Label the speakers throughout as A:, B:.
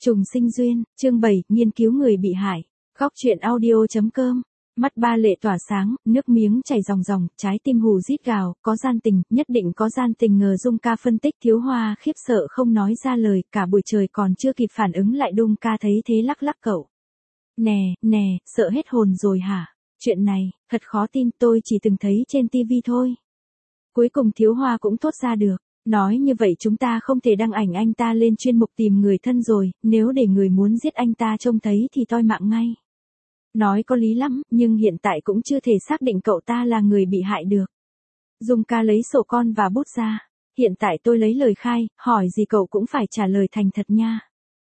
A: Trùng sinh duyên, chương 7, nghiên cứu người bị hại. Góc truyện audio.com. Mắt ba lệ tỏa sáng, nước miếng chảy ròng ròng, trái tim hù rít gào, có gian tình, nhất định có gian tình ngờ Dung ca phân tích. Thiếu Hoa khiếp sợ không nói ra lời, cả buổi trời còn chưa kịp phản ứng lại Dung ca thấy thế lắc lắc cậu. Nè, sợ hết hồn rồi hả? Chuyện này, thật khó tin, tôi chỉ từng thấy trên tivi thôi. Cuối cùng Thiếu Hoa cũng thốt ra được. Nói như vậy chúng ta không thể đăng ảnh anh ta lên chuyên mục tìm người thân rồi, nếu để người muốn giết anh ta trông thấy thì toi mạng ngay. Nói có lý lắm, nhưng hiện tại cũng chưa thể xác định cậu ta là người bị hại được. Dung ca lấy sổ con và bút ra. Hiện tại tôi lấy lời khai, hỏi gì cậu cũng phải trả lời thành thật nha.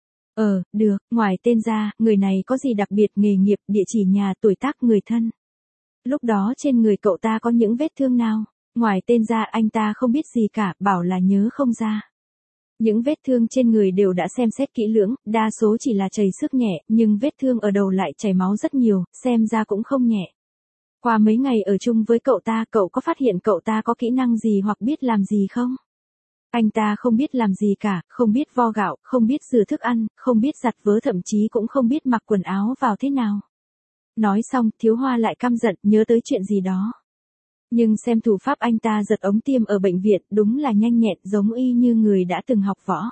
A: Được, ngoài tên ra, người này có gì đặc biệt, nghề nghiệp, địa chỉ nhà, tuổi tác, người thân. Lúc đó trên người cậu ta có những vết thương nào? Ngoài tên ra anh ta không biết gì cả, bảo là nhớ không ra. Những vết thương trên người đều đã xem xét kỹ lưỡng, đa số chỉ là chảy xước nhẹ, nhưng vết thương ở đầu lại chảy máu rất nhiều, xem ra cũng không nhẹ. Qua mấy ngày ở chung với cậu ta, cậu có phát hiện cậu ta có kỹ năng gì hoặc biết làm gì không? Anh ta không biết làm gì cả, không biết vo gạo, không biết rửa thức ăn, không biết giặt vớ, thậm chí cũng không biết mặc quần áo vào thế nào. Nói xong, Thiếu Hoa lại căm giận, nhớ tới chuyện gì đó. Nhưng xem thủ pháp anh ta giật ống tiêm ở bệnh viện, đúng là nhanh nhẹn, giống y như người đã từng học võ.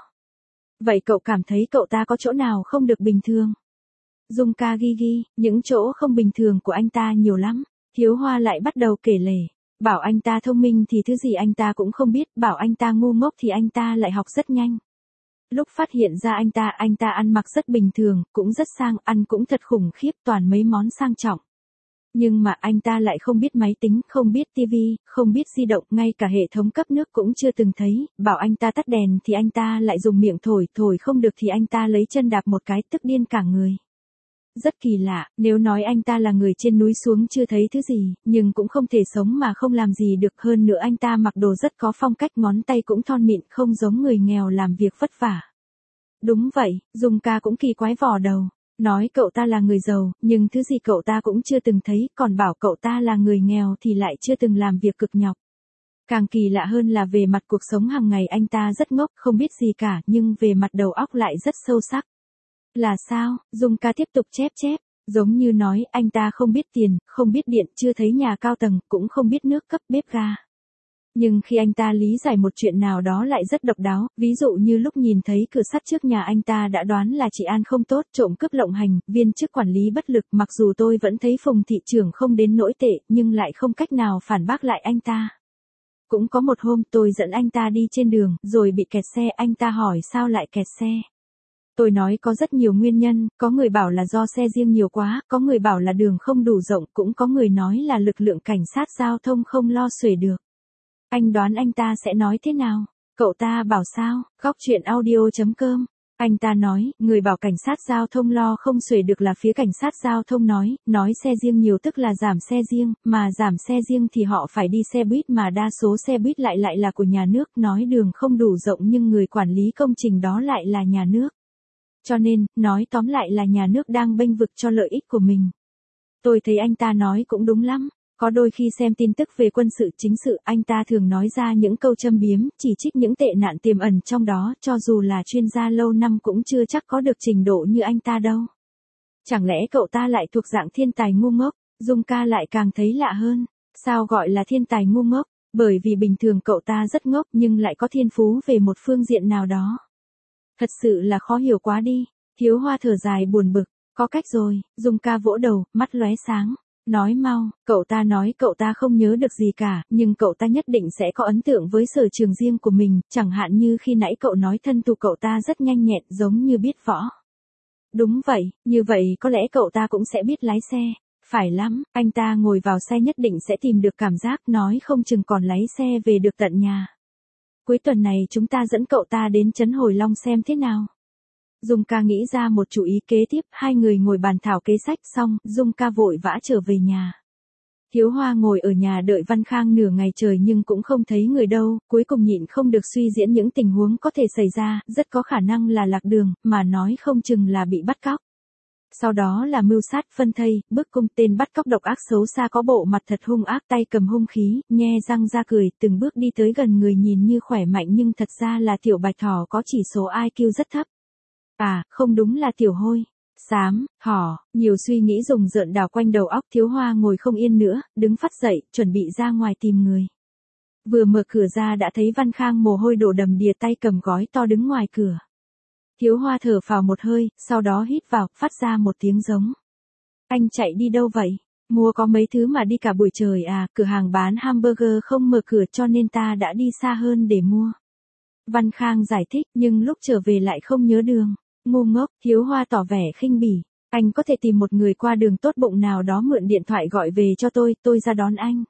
A: Vậy cậu cảm thấy cậu ta có chỗ nào không được bình thường? Dung ca ghi, những chỗ không bình thường của anh ta nhiều lắm. Thiếu Hoa lại bắt đầu kể lể. Bảo anh ta thông minh thì thứ gì anh ta cũng không biết, bảo anh ta ngu ngốc thì anh ta lại học rất nhanh. Lúc phát hiện ra anh ta ăn mặc rất bình thường, cũng rất sang, ăn cũng thật khủng khiếp, toàn mấy món sang trọng. Nhưng mà anh ta lại không biết máy tính, không biết tivi, không biết di động, ngay cả hệ thống cấp nước cũng chưa từng thấy, bảo anh ta tắt đèn thì anh ta lại dùng miệng thổi không được thì anh ta lấy chân đạp một cái, tức điên cả người. Rất kỳ lạ, nếu nói anh ta là người trên núi xuống chưa thấy thứ gì, nhưng cũng không thể sống mà không làm gì được, hơn nữa anh ta mặc đồ rất có phong cách, ngón tay cũng thon mịn, không giống người nghèo làm việc vất vả. Đúng vậy, Dung ca cũng kỳ quái vò đầu. Nói cậu ta là người giàu, nhưng thứ gì cậu ta cũng chưa từng thấy, còn bảo cậu ta là người nghèo thì lại chưa từng làm việc cực nhọc. Càng kỳ lạ hơn là về mặt cuộc sống hàng ngày anh ta rất ngốc, không biết gì cả, nhưng về mặt đầu óc lại rất sâu sắc. Là sao? Dung ca tiếp tục chép, giống như nói anh ta không biết tiền, không biết điện, chưa thấy nhà cao tầng, cũng không biết nước cấp, bếp ga. Nhưng khi anh ta lý giải một chuyện nào đó lại rất độc đáo, ví dụ như lúc nhìn thấy cửa sắt trước nhà anh ta đã đoán là chị An không tốt, trộm cướp lộng hành, viên chức quản lý bất lực, mặc dù tôi vẫn thấy Phùng thị trưởng không đến nỗi tệ, nhưng lại không cách nào phản bác lại anh ta. Cũng có một hôm tôi dẫn anh ta đi trên đường, rồi bị kẹt xe, anh ta hỏi sao lại kẹt xe. Tôi nói có rất nhiều nguyên nhân, có người bảo là do xe riêng nhiều quá, có người bảo là đường không đủ rộng, cũng có người nói là lực lượng cảnh sát giao thông không lo xuể được. Anh đoán anh ta sẽ nói thế nào? Cậu ta bảo sao? Góc truyện audio.com. Anh ta nói, người bảo cảnh sát giao thông lo không xuể được là phía cảnh sát giao thông nói xe riêng nhiều tức là giảm xe riêng, mà giảm xe riêng thì họ phải đi xe buýt mà đa số xe buýt lại là của nhà nước, nói đường không đủ rộng nhưng người quản lý công trình đó lại là nhà nước. Cho nên, nói tóm lại là nhà nước đang bênh vực cho lợi ích của mình. Tôi thấy anh ta nói cũng đúng lắm. Có đôi khi xem tin tức về quân sự chính sự, anh ta thường nói ra những câu châm biếm, chỉ trích những tệ nạn tiềm ẩn trong đó, cho dù là chuyên gia lâu năm cũng chưa chắc có được trình độ như anh ta đâu. Chẳng lẽ cậu ta lại thuộc dạng thiên tài ngu ngốc? Dung ca lại càng thấy lạ hơn. Sao gọi là thiên tài ngu ngốc? Bởi vì bình thường cậu ta rất ngốc nhưng lại có thiên phú về một phương diện nào đó. Thật sự là khó hiểu quá đi. Thiếu Hoa thở dài buồn bực. Có cách rồi. Dung ca vỗ đầu, mắt lóe sáng. Nói mau, cậu ta nói cậu ta không nhớ được gì cả, nhưng cậu ta nhất định sẽ có ấn tượng với sở trường riêng của mình, chẳng hạn như khi nãy cậu nói thân thủ cậu ta rất nhanh nhẹn, giống như biết võ. Đúng vậy, như vậy có lẽ cậu ta cũng sẽ biết lái xe. Phải lắm, anh ta ngồi vào xe nhất định sẽ tìm được cảm giác, nói không chừng còn lái xe về được tận nhà. Cuối tuần này chúng ta dẫn cậu ta đến trấn Hồi Long xem thế nào. Dung ca nghĩ ra một chủ ý kế tiếp, hai người ngồi bàn thảo kế sách xong, Dung ca vội vã trở về nhà. Thiếu Hoa ngồi ở nhà đợi Văn Khang nửa ngày trời nhưng cũng không thấy người đâu, cuối cùng nhịn không được suy diễn những tình huống có thể xảy ra, rất có khả năng là lạc đường, mà nói không chừng là bị bắt cóc. Sau đó là mưu sát, phân thây, bức cung, tên bắt cóc độc ác xấu xa có bộ mặt thật hung ác, tay cầm hung khí, nhe răng ra cười, từng bước đi tới gần người nhìn như khỏe mạnh nhưng thật ra là tiểu bạch thỏ có chỉ số IQ rất thấp. À, không đúng là Tiểu Hôi. Xám, thỏ, nhiều suy nghĩ rùng rợn đảo quanh đầu óc Thiếu Hoa ngồi không yên nữa, đứng phắt dậy, chuẩn bị ra ngoài tìm người. Vừa mở cửa ra đã thấy Văn Khang mồ hôi đổ đầm đìa tay cầm gói to đứng ngoài cửa. Thiếu Hoa thở phào một hơi, sau đó hít vào, phát ra một tiếng giống. Anh chạy đi đâu vậy? Mua có mấy thứ mà đi cả buổi trời à, cửa hàng bán hamburger không mở cửa cho nên ta đã đi xa hơn để mua. Văn Khang giải thích, nhưng lúc trở về lại không nhớ đường. Ngu ngốc, Thiếu Hoa tỏ vẻ khinh bỉ. Anh có thể tìm một người qua đường tốt bụng nào đó mượn điện thoại gọi về cho tôi ra đón anh.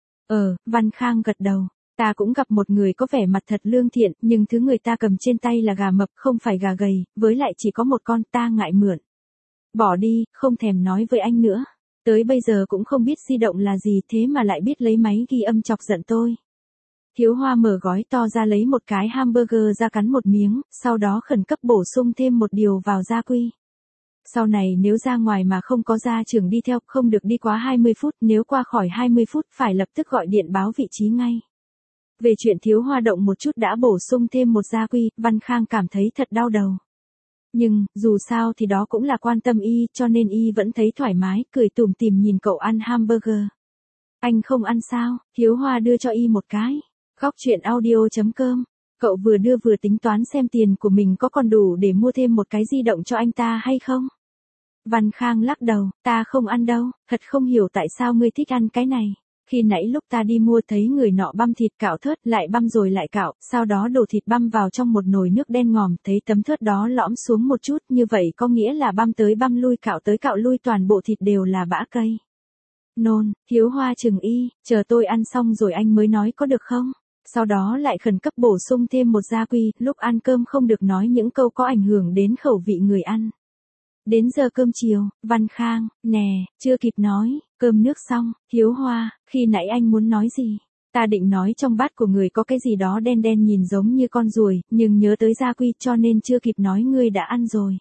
A: Văn Khang gật đầu. Ta cũng gặp một người có vẻ mặt thật lương thiện, nhưng thứ người ta cầm trên tay là gà mập không phải gà gầy, với lại chỉ có một con, ta ngại mượn. Bỏ đi, không thèm nói với anh nữa. Tới bây giờ cũng không biết di động là gì thế mà lại biết lấy máy ghi âm chọc giận tôi. Thiếu Hoa mở gói to ra lấy một cái hamburger ra cắn một miếng, sau đó khẩn cấp bổ sung thêm một điều vào gia quy. Sau này nếu ra ngoài mà không có gia trưởng đi theo, không được đi quá 20 phút, nếu qua khỏi 20 phút phải lập tức gọi điện báo vị trí ngay. Về chuyện Thiếu Hoa động một chút đã bổ sung thêm một gia quy, Văn Khang cảm thấy thật đau đầu. Nhưng, dù sao thì đó cũng là quan tâm y, cho nên y vẫn thấy thoải mái, cười tủm tỉm nhìn cậu ăn hamburger. Anh không ăn sao? Thiếu Hoa đưa cho y một cái. Góc chuyện audio.com. Cậu vừa đưa vừa tính toán xem tiền của mình có còn đủ để mua thêm một cái di động cho anh ta hay không? Văn Khang lắc đầu, ta không ăn đâu, thật không hiểu tại sao ngươi thích ăn cái này. Khi nãy lúc ta đi mua thấy người nọ băm thịt cạo thớt lại băm rồi lại cạo, sau đó đổ thịt băm vào trong một nồi nước đen ngòm, thấy tấm thớt đó lõm xuống một chút, như vậy có nghĩa là băm tới băm lui cạo tới cạo lui toàn bộ thịt đều là bã cây. Nôn, Thiếu Hoa chừng y, chờ tôi ăn xong rồi anh mới nói có được không? Sau đó lại khẩn cấp bổ sung thêm một gia quy, lúc ăn cơm không được nói những câu có ảnh hưởng đến khẩu vị người ăn. Đến giờ cơm chiều, Văn Khang, nè, chưa kịp nói, cơm nước xong, Thiếu Hoa, khi nãy anh muốn nói gì? Ta định nói trong bát của người có cái gì đó đen đen nhìn giống như con ruồi, nhưng nhớ tới gia quy cho nên chưa kịp nói ngươi đã ăn rồi.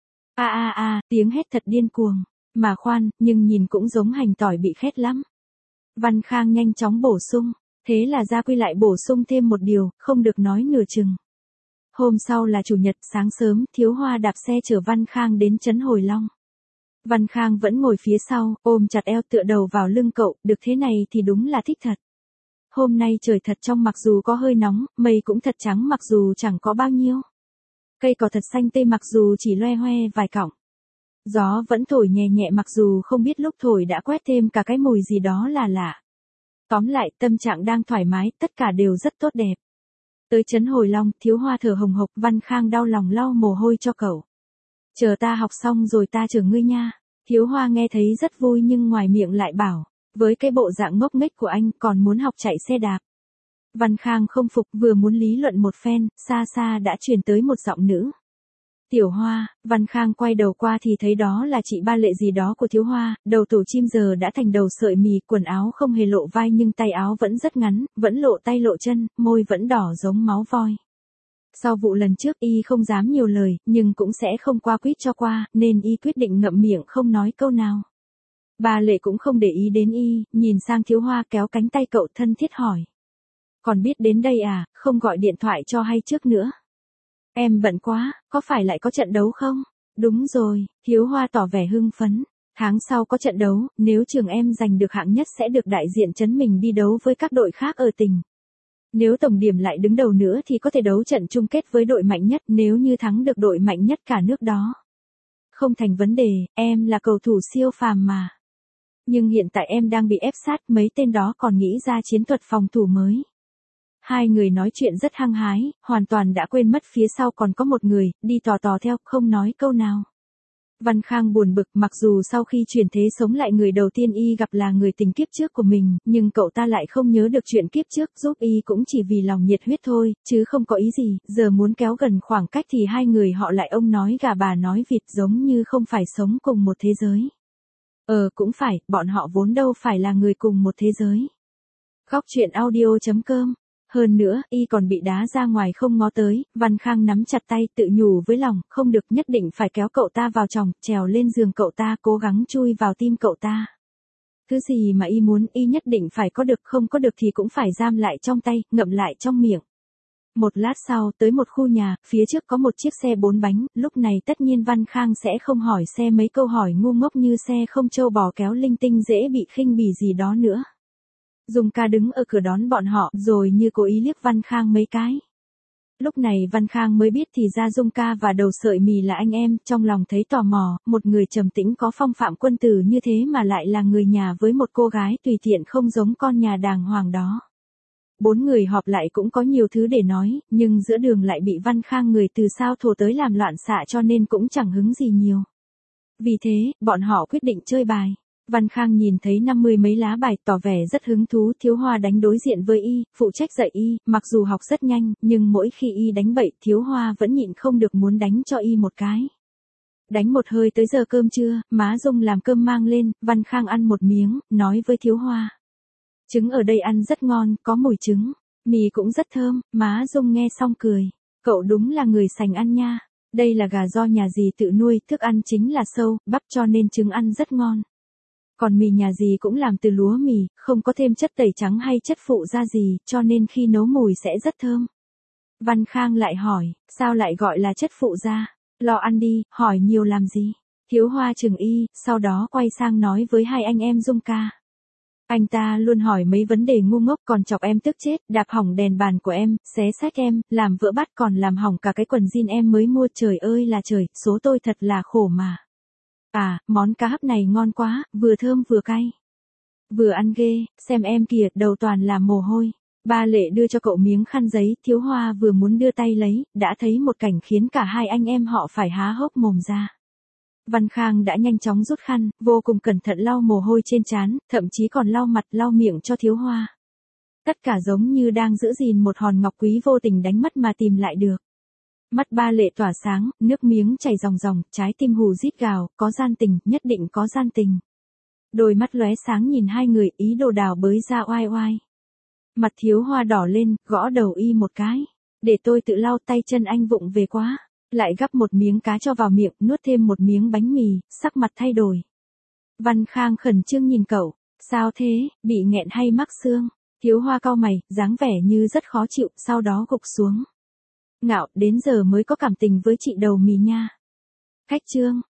A: Tiếng hét thật điên cuồng. Mà khoan, nhưng nhìn cũng giống hành tỏi bị khét lắm. Văn Khang nhanh chóng bổ sung. Thế là gia quy lại bổ sung thêm một điều, không được nói nửa chừng. Hôm sau là chủ nhật, sáng sớm, Thiếu Hoa đạp xe chở Văn Khang đến trấn Hồi Long. Văn Khang vẫn ngồi phía sau, ôm chặt eo tựa đầu vào lưng cậu, được thế này thì đúng là thích thật. Hôm nay trời thật trong mặc dù có hơi nóng, mây cũng thật trắng mặc dù chẳng có bao nhiêu. Cây cỏ thật xanh tươi mặc dù chỉ loe hoe vài cọng. Gió vẫn thổi nhẹ nhẹ mặc dù không biết lúc thổi đã quét thêm cả cái mùi gì đó là lạ. Tóm lại, tâm trạng đang thoải mái, tất cả đều rất tốt đẹp. Tới trấn Hồi Long, Thiếu Hoa thở hồng hộc, Văn Khang đau lòng lau mồ hôi cho cậu. Chờ ta học xong rồi ta chở ngươi nha. Thiếu Hoa nghe thấy rất vui nhưng ngoài miệng lại bảo, với cái bộ dạng ngốc nghếch của anh còn muốn học chạy xe đạp. Văn Khang không phục, vừa muốn lý luận một phen, xa xa đã truyền tới một giọng nữ. Tiểu Hoa, Văn Khang quay đầu qua thì thấy đó là chị Ba Lệ gì đó của Thiếu Hoa, đầu tổ chim giờ đã thành đầu sợi mì, quần áo không hề lộ vai nhưng tay áo vẫn rất ngắn, vẫn lộ tay lộ chân, môi vẫn đỏ giống máu voi. Sau vụ lần trước y không dám nhiều lời, nhưng cũng sẽ không qua quýt cho qua, nên y quyết định ngậm miệng không nói câu nào. Ba Lệ cũng không để ý đến y, nhìn sang Thiếu Hoa kéo cánh tay cậu thân thiết hỏi. Còn biết đến đây à, không gọi điện thoại cho hay trước nữa. Em bận quá, có phải lại có trận đấu không? Đúng rồi, Thiếu Hoa tỏ vẻ hưng phấn. Tháng sau có trận đấu, nếu trường em giành được hạng nhất sẽ được đại diện trấn mình đi đấu với các đội khác ở tỉnh. Nếu tổng điểm lại đứng đầu nữa thì có thể đấu trận chung kết với đội mạnh nhất nếu như thắng được đội mạnh nhất cả nước đó. Không thành vấn đề, em là cầu thủ siêu phàm mà. Nhưng hiện tại em đang bị ép sát, mấy tên đó còn nghĩ ra chiến thuật phòng thủ mới. Hai người nói chuyện rất hăng hái, hoàn toàn đã quên mất phía sau còn có một người, đi tò tò theo, không nói câu nào. Văn Khang buồn bực mặc dù sau khi chuyển thế sống lại người đầu tiên y gặp là người tình kiếp trước của mình, nhưng cậu ta lại không nhớ được chuyện kiếp trước giúp y cũng chỉ vì lòng nhiệt huyết thôi, chứ không có ý gì, giờ muốn kéo gần khoảng cách thì hai người họ lại ông nói gà bà nói vịt giống như không phải sống cùng một thế giới. Cũng phải, bọn họ vốn đâu phải là người cùng một thế giới. Góc chuyện audio.com. Hơn nữa, y còn bị đá ra ngoài không ngó tới, Văn Khang nắm chặt tay tự nhủ với lòng, không được nhất định phải kéo cậu ta vào chồng, trèo lên giường cậu ta cố gắng chui vào tim cậu ta. Thứ gì mà y muốn y nhất định phải có được không có được thì cũng phải giam lại trong tay, ngậm lại trong miệng. Một lát sau tới một khu nhà, phía trước có một chiếc xe 4 bánh, lúc này tất nhiên Văn Khang sẽ không hỏi xe mấy câu hỏi ngu ngốc như xe không trâu bò kéo linh tinh dễ bị khinh bỉ gì đó nữa. Dung ca đứng ở cửa đón bọn họ rồi như cố ý liếc Văn Khang mấy cái. Lúc này Văn Khang mới biết thì ra Dung ca và Đầu Sợi Mì là anh em, trong lòng thấy tò mò, một người trầm tĩnh có phong phạm quân tử như thế mà lại là người nhà với một cô gái tùy tiện không giống con nhà đàng hoàng đó. 4 người họp lại cũng có nhiều thứ để nói, nhưng giữa đường lại bị Văn Khang người từ sao thổ tới làm loạn xạ cho nên cũng chẳng hứng gì nhiều. Vì thế, bọn họ quyết định chơi bài. Văn Khang nhìn thấy 50 mấy lá bài tỏ vẻ rất hứng thú. Thiếu Hoa đánh đối diện với y, phụ trách dạy y, mặc dù học rất nhanh, nhưng mỗi khi y đánh bậy Thiếu Hoa vẫn nhịn không được muốn đánh cho y một cái. Đánh một hơi tới giờ cơm trưa, má Dung làm cơm mang lên, Văn Khang ăn một miếng, nói với Thiếu Hoa. Trứng ở đây ăn rất ngon, có mùi trứng, mì cũng rất thơm, má Dung nghe xong cười. Cậu đúng là người sành ăn nha. Đây là gà do nhà dì tự nuôi, thức ăn chính là sâu, bắp cho nên trứng ăn rất ngon. Còn mì nhà dì cũng làm từ lúa mì, không có thêm chất tẩy trắng hay chất phụ gia gì, cho nên khi nấu mùi sẽ rất thơm. Văn Khang lại hỏi, sao lại gọi là chất phụ gia? Lo ăn đi, hỏi nhiều làm gì? Thiếu Hoa chừng y, sau đó quay sang nói với hai anh em Dung ca. Anh ta luôn hỏi mấy vấn đề ngu ngốc còn chọc em tức chết, đạp hỏng đèn bàn của em, xé xách em, làm vỡ bát còn làm hỏng cả cái quần jean em mới mua, trời ơi là trời, số tôi thật là khổ mà. À, món cá hấp này ngon quá, vừa thơm vừa cay. Vừa ăn ghê, xem em kìa, đầu toàn là mồ hôi. Ba Lệ đưa cho cậu miếng khăn giấy, Thiếu Hoa vừa muốn đưa tay lấy, đã thấy một cảnh khiến cả hai anh em họ phải há hốc mồm ra. Văn Khang đã nhanh chóng rút khăn, vô cùng cẩn thận lau mồ hôi trên trán, thậm chí còn lau mặt lau miệng cho Thiếu Hoa. Tất cả giống như đang giữ gìn một hòn ngọc quý vô tình đánh mất mà tìm lại được. Mắt Ba Lệ tỏa sáng, nước miếng chảy ròng ròng, trái tim hù rít gào, có gian tình, nhất định có gian tình. Đôi mắt lóe sáng nhìn hai người, ý đồ đào bới ra oai oai. Mặt Thiếu Hoa đỏ lên, gõ đầu y một cái. Để tôi tự lau, tay chân anh vụng về quá. Lại gắp một miếng cá cho vào miệng, nuốt thêm một miếng bánh mì, sắc mặt thay đổi. Văn Khang khẩn trương nhìn cậu, sao thế, bị nghẹn hay mắc xương? Thiếu Hoa cau mày, dáng vẻ như rất khó chịu, sau đó gục xuống. Ngạo, đến giờ mới có cảm tình với chị Đầu Mì nha. Khách trương.